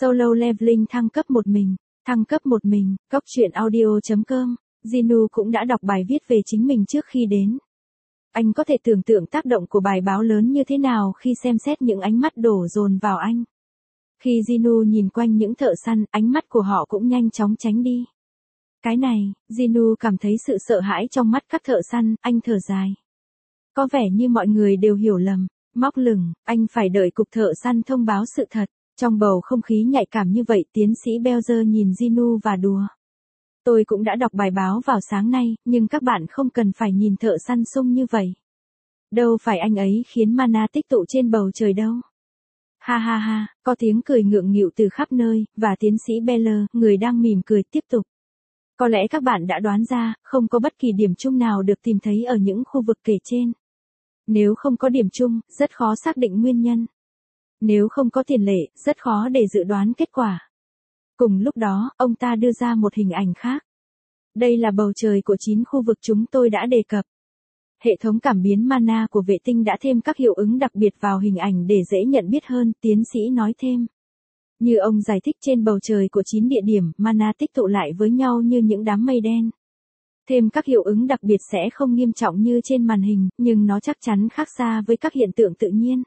Solo Leveling thăng cấp một mình, Cóc truyện audio.com, Jinu cũng đã đọc bài viết về chính mình trước khi đến. Anh có thể tưởng tượng tác động của bài báo lớn như thế nào khi xem xét những ánh mắt đổ dồn vào anh. Khi Jinu nhìn quanh những thợ săn, ánh mắt của họ cũng nhanh chóng tránh đi. Cái này, Jinu cảm thấy sự sợ hãi trong mắt các thợ săn, anh thở dài. Có vẻ như mọi người đều hiểu lầm, móc lửng, anh phải đợi cục thợ săn thông báo sự thật. Trong bầu không khí nhạy cảm như vậy, tiến sĩ Belzer nhìn Jinu và đùa. Tôi cũng đã đọc bài báo vào sáng nay, nhưng các bạn không cần phải nhìn thợ săn sung như vậy. Đâu phải anh ấy khiến mana tích tụ trên bầu trời đâu. Ha ha ha, có tiếng cười ngượng nghịu từ khắp nơi, và tiến sĩ Beller, người đang mỉm cười tiếp tục. Có lẽ các bạn đã đoán ra, không có bất kỳ điểm chung nào được tìm thấy ở những khu vực kể trên. Nếu không có điểm chung, rất khó xác định nguyên nhân. Nếu không có tiền lệ, rất khó để dự đoán kết quả. Cùng lúc đó, ông ta đưa ra một hình ảnh khác. Đây là bầu trời của 9 khu vực chúng tôi đã đề cập. Hệ thống cảm biến mana của vệ tinh đã thêm các hiệu ứng đặc biệt vào hình ảnh để dễ nhận biết hơn, tiến sĩ nói thêm. Như ông giải thích, trên bầu trời của 9 địa điểm, mana tích tụ lại với nhau như những đám mây đen. Thêm các hiệu ứng đặc biệt sẽ không nghiêm trọng như trên màn hình, nhưng nó chắc chắn khác xa với các hiện tượng tự nhiên.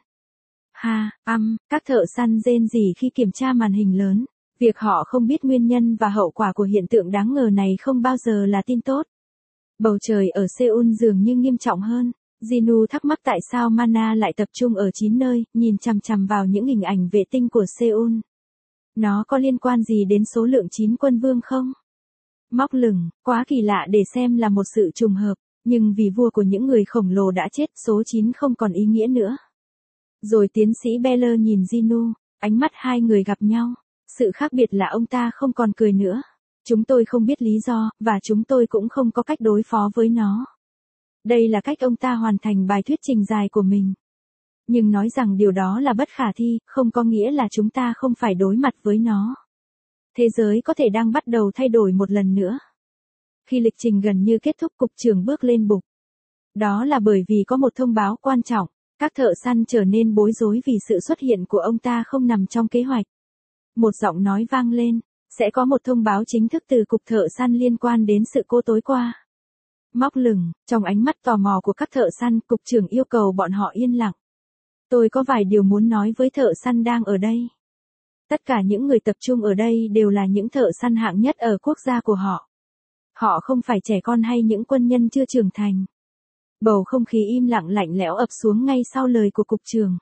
Các thợ săn rên rỉ khi kiểm tra màn hình lớn. Việc họ không biết nguyên nhân và hậu quả của hiện tượng đáng ngờ này không bao giờ là tin tốt. Bầu trời ở Seoul dường như nghiêm trọng hơn. Jinu thắc mắc tại sao mana lại tập trung ở 9 nơi, nhìn chằm chằm vào những hình ảnh vệ tinh của Seoul. Nó có liên quan gì đến số lượng 9 quân vương không? Móc lửng, quá kỳ lạ để xem là một sự trùng hợp, nhưng vì vua của những người khổng lồ đã chết, số 9 không còn ý nghĩa nữa. Rồi tiến sĩ Beller nhìn Jinu, ánh mắt hai người gặp nhau. Sự khác biệt là ông ta không còn cười nữa. Chúng tôi không biết lý do, và chúng tôi cũng không có cách đối phó với nó. Đây là cách ông ta hoàn thành bài thuyết trình dài của mình. Nhưng nói rằng điều đó là bất khả thi, không có nghĩa là chúng ta không phải đối mặt với nó. Thế giới có thể đang bắt đầu thay đổi một lần nữa. Khi lịch trình gần như kết thúc, cục trưởng bước lên bục. Đó là bởi vì có một thông báo quan trọng. Các thợ săn trở nên bối rối vì sự xuất hiện của ông ta không nằm trong kế hoạch. Một giọng nói vang lên, sẽ có một thông báo chính thức từ cục thợ săn liên quan đến sự cố tối qua. Móc lửng, trong ánh mắt tò mò của các thợ săn, cục trưởng yêu cầu bọn họ yên lặng. Tôi có vài điều muốn nói với thợ săn đang ở đây. Tất cả những người tập trung ở đây đều là những thợ săn hạng nhất ở quốc gia của họ. Họ không phải trẻ con hay những quân nhân chưa trưởng thành. Bầu không khí im lặng lạnh lẽo ập xuống ngay sau lời của cục trưởng.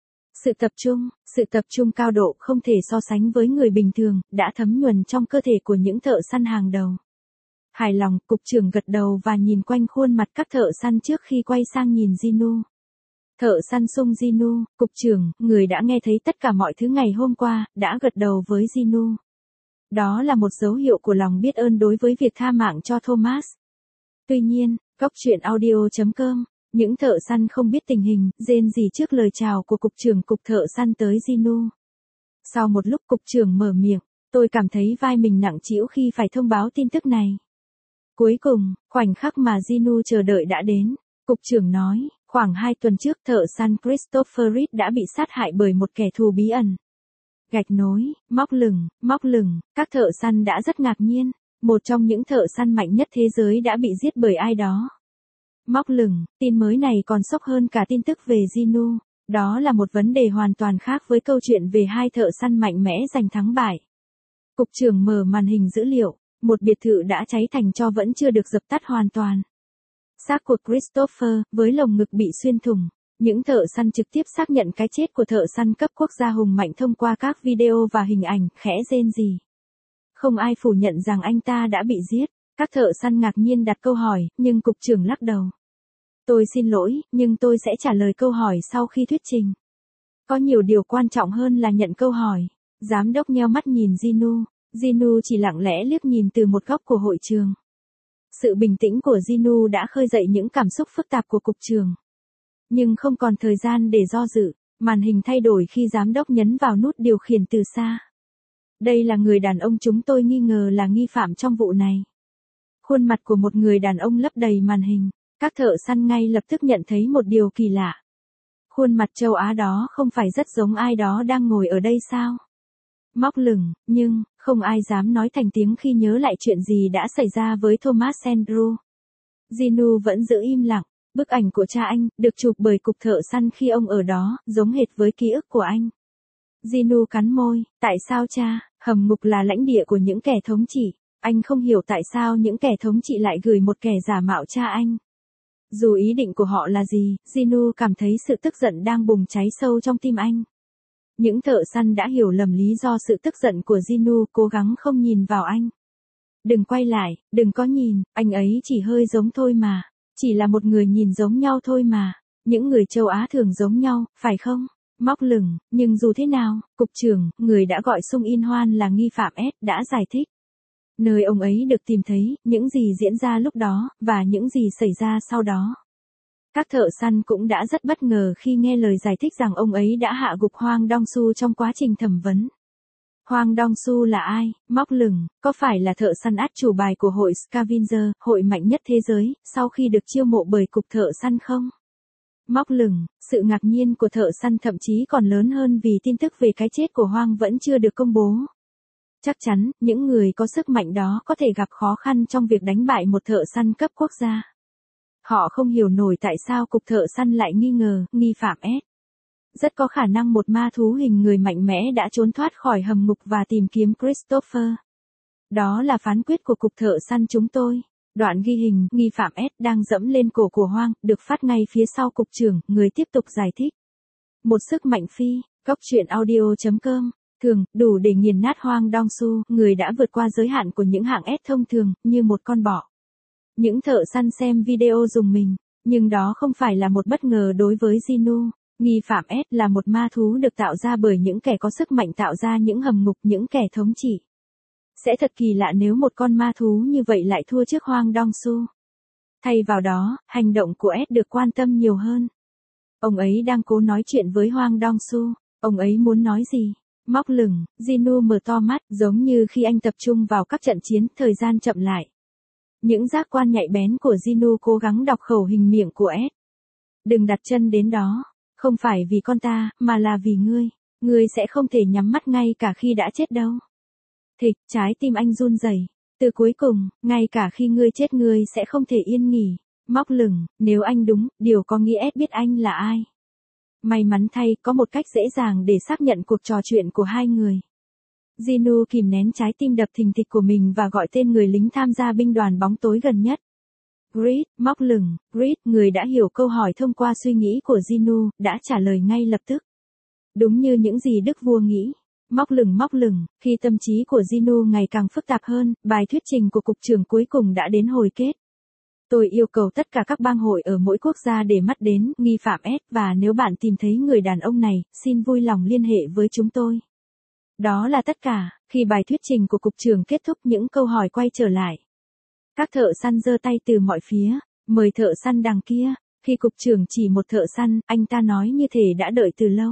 Sự tập trung cao độ không thể so sánh với người bình thường, đã thấm nhuần trong cơ thể của những thợ săn hàng đầu. Hài lòng, cục trưởng gật đầu và nhìn quanh khuôn mặt các thợ săn trước khi quay sang nhìn Jinu. Thợ săn sung Jinu, cục trưởng, người đã nghe thấy tất cả mọi thứ ngày hôm qua, đã gật đầu với Jinu. Đó là một dấu hiệu của lòng biết ơn đối với việc tha mạng cho Thomas. Tuy nhiên, Cóc truyện audio.com, những thợ săn không biết tình hình, rên rỉ trước lời chào của cục trưởng cục thợ săn tới Jinu. Sau một lúc cục trưởng mở miệng, tôi cảm thấy vai mình nặng trĩu khi phải thông báo tin tức này. Cuối cùng, khoảnh khắc mà Jinu chờ đợi đã đến. Cục trưởng nói, khoảng 2 tuần trước thợ săn Christopher Reed đã bị sát hại bởi một kẻ thù bí ẩn. Gạch nối, móc lửng, các thợ săn đã rất ngạc nhiên. Một trong những thợ săn mạnh nhất thế giới đã bị giết bởi ai đó. Móc lửng, tin mới này còn sốc hơn cả tin tức về Jinu. Đó là một vấn đề hoàn toàn khác với câu chuyện về hai thợ săn mạnh mẽ giành thắng bại. Cục trưởng mở màn hình dữ liệu, một biệt thự đã cháy thành tro vẫn chưa được dập tắt hoàn toàn. Xác của Christopher, với lồng ngực bị xuyên thủng. Những thợ săn trực tiếp xác nhận cái chết của thợ săn cấp quốc gia hùng mạnh thông qua các video và hình ảnh, khẽ rên rỉ. Không ai phủ nhận rằng anh ta đã bị giết. Các thợ săn ngạc nhiên đặt câu hỏi, nhưng cục trưởng lắc đầu. Tôi xin lỗi, nhưng tôi sẽ trả lời câu hỏi sau khi thuyết trình. Có nhiều điều quan trọng hơn là nhận câu hỏi. Giám đốc nheo mắt nhìn Jinu. Jinu chỉ lặng lẽ liếc nhìn từ một góc của hội trường. Sự bình tĩnh của Jinu đã khơi dậy những cảm xúc phức tạp của cục trưởng. Nhưng không còn thời gian để do dự, màn hình thay đổi khi giám đốc nhấn vào nút điều khiển từ xa. Đây là người đàn ông chúng tôi nghi ngờ là nghi phạm trong vụ này. Khuôn mặt của một người đàn ông lấp đầy màn hình, các thợ săn ngay lập tức nhận thấy một điều kỳ lạ. Khuôn mặt châu Á đó không phải rất giống ai đó đang ngồi ở đây sao? Móc lửng, nhưng, không ai dám nói thành tiếng khi nhớ lại chuyện gì đã xảy ra với Thomas Andrew. Ginu vẫn giữ im lặng. Bức ảnh của cha anh, được chụp bởi cục thợ săn khi ông ở đó, giống hệt với ký ức của anh. Ginu cắn môi, tại sao cha, hầm ngục là lãnh địa của những kẻ thống trị, anh không hiểu tại sao những kẻ thống trị lại gửi một kẻ giả mạo cha anh. Dù ý định của họ là gì, Ginu cảm thấy sự tức giận đang bùng cháy sâu trong tim anh. Những thợ săn đã hiểu lầm lý do sự tức giận của Ginu, cố gắng không nhìn vào anh. Đừng quay lại, đừng có nhìn, anh ấy chỉ hơi giống thôi mà. Chỉ là một người nhìn giống nhau thôi mà. Những người châu Á thường giống nhau, phải không? Móc lửng, nhưng dù thế nào, cục trưởng, người đã gọi Sung In Hoan là nghi phạm S, đã giải thích. Nơi ông ấy được tìm thấy, những gì diễn ra lúc đó, và những gì xảy ra sau đó. Các thợ săn cũng đã rất bất ngờ khi nghe lời giải thích rằng ông ấy đã hạ gục Hwang Dong-su trong quá trình thẩm vấn. Hwang Dong-su là ai? Móc lửng, có phải là thợ săn át chủ bài của hội Scavenger, hội mạnh nhất thế giới, sau khi được chiêu mộ bởi cục thợ săn không? Móc lửng, sự ngạc nhiên của thợ săn thậm chí còn lớn hơn vì tin tức về cái chết của Hwang vẫn chưa được công bố. Chắc chắn, những người có sức mạnh đó có thể gặp khó khăn trong việc đánh bại một thợ săn cấp quốc gia. Họ không hiểu nổi tại sao cục thợ săn lại nghi ngờ, nghi phạm S. Rất có khả năng một ma thú hình người mạnh mẽ đã trốn thoát khỏi hầm ngục và tìm kiếm Christopher. Đó là phán quyết của cục thợ săn chúng tôi. Đoạn ghi hình, nghi phạm S đang dẫm lên cổ của Hwang, được phát ngay phía sau cục trưởng, người tiếp tục giải thích. Một sức mạnh phi, góc truyện audio.com, thường, đủ để nghiền nát Hwang Dong-su, người đã vượt qua giới hạn của những hạng S thông thường, như một con bọ. Những thợ săn xem video rùng mình, nhưng đó không phải là một bất ngờ đối với Ginu. Nghi phạm S là một ma thú được tạo ra bởi những kẻ có sức mạnh tạo ra những hầm ngục, những kẻ thống trị. Sẽ thật kỳ lạ nếu một con ma thú như vậy lại thua trước Hwang Dong-su. Thay vào đó, hành động của S được quan tâm nhiều hơn. Ông ấy đang cố nói chuyện với Hwang Dong-su. Ông ấy muốn nói gì? Móc lửng, Ginu mở to mắt, giống như khi anh tập trung vào các trận chiến, thời gian chậm lại. Những giác quan nhạy bén của Ginu cố gắng đọc khẩu hình miệng của S. Đừng đặt chân đến đó. Không phải vì con ta, mà là vì ngươi. Ngươi sẽ không thể nhắm mắt ngay cả khi đã chết đâu. Thịch, trái tim anh run rẩy. Từ cuối cùng, ngay cả khi ngươi chết ngươi sẽ không thể yên nghỉ. Móc lửng, nếu anh đúng, điều có nghĩa S biết anh là ai. May mắn thay, có một cách dễ dàng để xác nhận cuộc trò chuyện của hai người. Ginu kìm nén trái tim đập thình thịch của mình và gọi tên người lính tham gia binh đoàn bóng tối gần nhất. Grid, móc lửng, Grid, người đã hiểu câu hỏi thông qua suy nghĩ của Ginu, đã trả lời ngay lập tức. Đúng như những gì Đức Vua nghĩ. Móc lửng, khi tâm trí của Ginu ngày càng phức tạp hơn, bài thuyết trình của cục trưởng cuối cùng đã đến hồi kết. Tôi yêu cầu tất cả các bang hội ở mỗi quốc gia để mắt đến nghi phạm S, và nếu bạn tìm thấy người đàn ông này, xin vui lòng liên hệ với chúng tôi. Đó là tất cả. Khi bài thuyết trình của cục trưởng kết thúc, những câu hỏi quay trở lại. Các thợ săn giơ tay từ mọi phía, mời thợ săn đằng kia. Khi cục trưởng chỉ một thợ săn, anh ta nói như thể đã đợi từ lâu.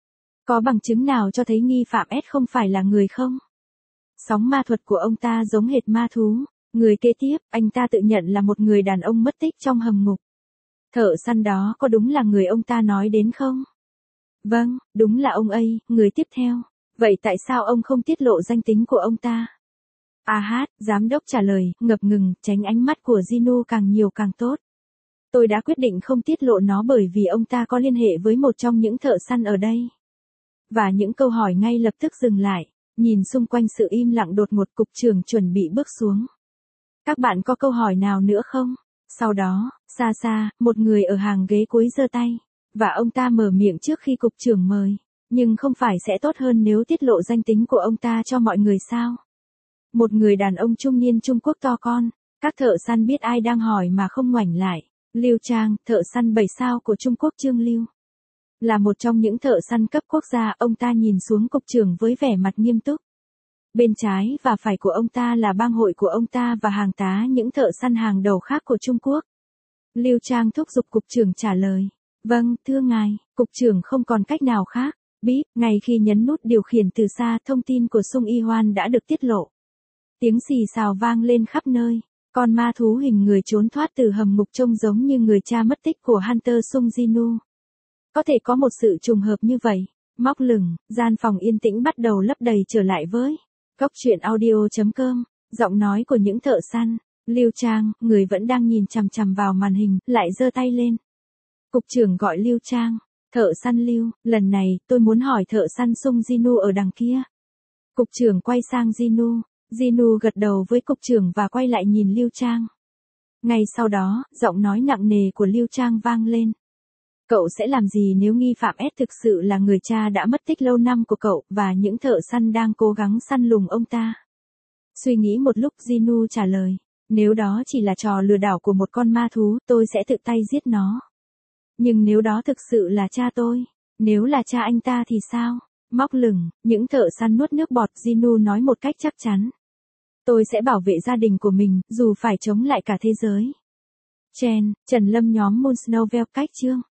Có bằng chứng nào cho thấy nghi phạm S không phải là người không? Sóng ma thuật của ông ta giống hệt ma thú. Người kế tiếp, anh ta tự nhận là một người đàn ông mất tích trong hầm ngục. Thợ săn đó có đúng là người ông ta nói đến không? Vâng, đúng là ông ấy. Người tiếp theo. Vậy tại sao ông không tiết lộ danh tính của ông ta? Giám đốc trả lời, ngập ngừng, tránh ánh mắt của Ginu càng nhiều càng tốt. Tôi đã quyết định không tiết lộ nó bởi vì ông ta có liên hệ với một trong những thợ săn ở đây. Và những câu hỏi ngay lập tức dừng lại. Nhìn xung quanh sự im lặng đột ngột, cục trưởng chuẩn bị bước xuống. Các bạn có câu hỏi nào nữa không? Sau đó, xa xa, một người ở hàng ghế cuối giơ tay. Và ông ta mở miệng trước khi cục trưởng mời. Nhưng không phải sẽ tốt hơn nếu tiết lộ danh tính của ông ta cho mọi người sao? Một người đàn ông trung niên Trung Quốc to con. Các thợ săn biết ai đang hỏi mà không ngoảnh lại. Lưu Trang, thợ săn 7 sao của Trung Quốc Trương Lưu. Là một trong những thợ săn cấp quốc gia, ông ta nhìn xuống cục trưởng với vẻ mặt nghiêm túc. Bên trái và phải của ông ta là bang hội của ông ta và hàng tá những thợ săn hàng đầu khác của Trung Quốc. Lưu Trang thúc giục cục trưởng trả lời. Vâng, thưa ngài, cục trưởng không còn cách nào khác. Bíp, ngay khi nhấn nút điều khiển từ xa, thông tin của Sung Y Hoan đã được tiết lộ. Tiếng xì xào vang lên khắp nơi. Con ma thú hình người trốn thoát từ hầm ngục trông giống như người cha mất tích của Hunter Sung Ginu. Có thể có một sự trùng hợp như vậy. Móc lửng, gian phòng yên tĩnh bắt đầu lấp đầy trở lại với Cốc truyện audio.com, giọng nói của những thợ săn. Lưu Trang, người vẫn đang nhìn chằm chằm vào màn hình, lại giơ tay lên. Cục trưởng gọi Lưu Trang. Thợ săn Lưu, lần này, tôi muốn hỏi thợ săn Sung Jinu ở đằng kia. Cục trưởng quay sang Jinu. Jinu gật đầu với cục trưởng và quay lại nhìn Lưu Trang. Ngay sau đó, giọng nói nặng nề của Lưu Trang vang lên. Cậu sẽ làm gì nếu nghi phạm S thực sự là người cha đã mất tích lâu năm của cậu và những thợ săn đang cố gắng săn lùng ông ta? Suy nghĩ một lúc Jinu trả lời. Nếu đó chỉ là trò lừa đảo của một con ma thú, tôi sẽ tự tay giết nó. Nhưng nếu đó thực sự là cha tôi, nếu là cha anh ta thì sao? Móc lửng, những thợ săn nuốt nước bọt, Jinu nói một cách chắc chắn. Tôi sẽ bảo vệ gia đình của mình, dù phải chống lại cả thế giới. Trần Lâm nhóm Moon Snow Vell cách chương.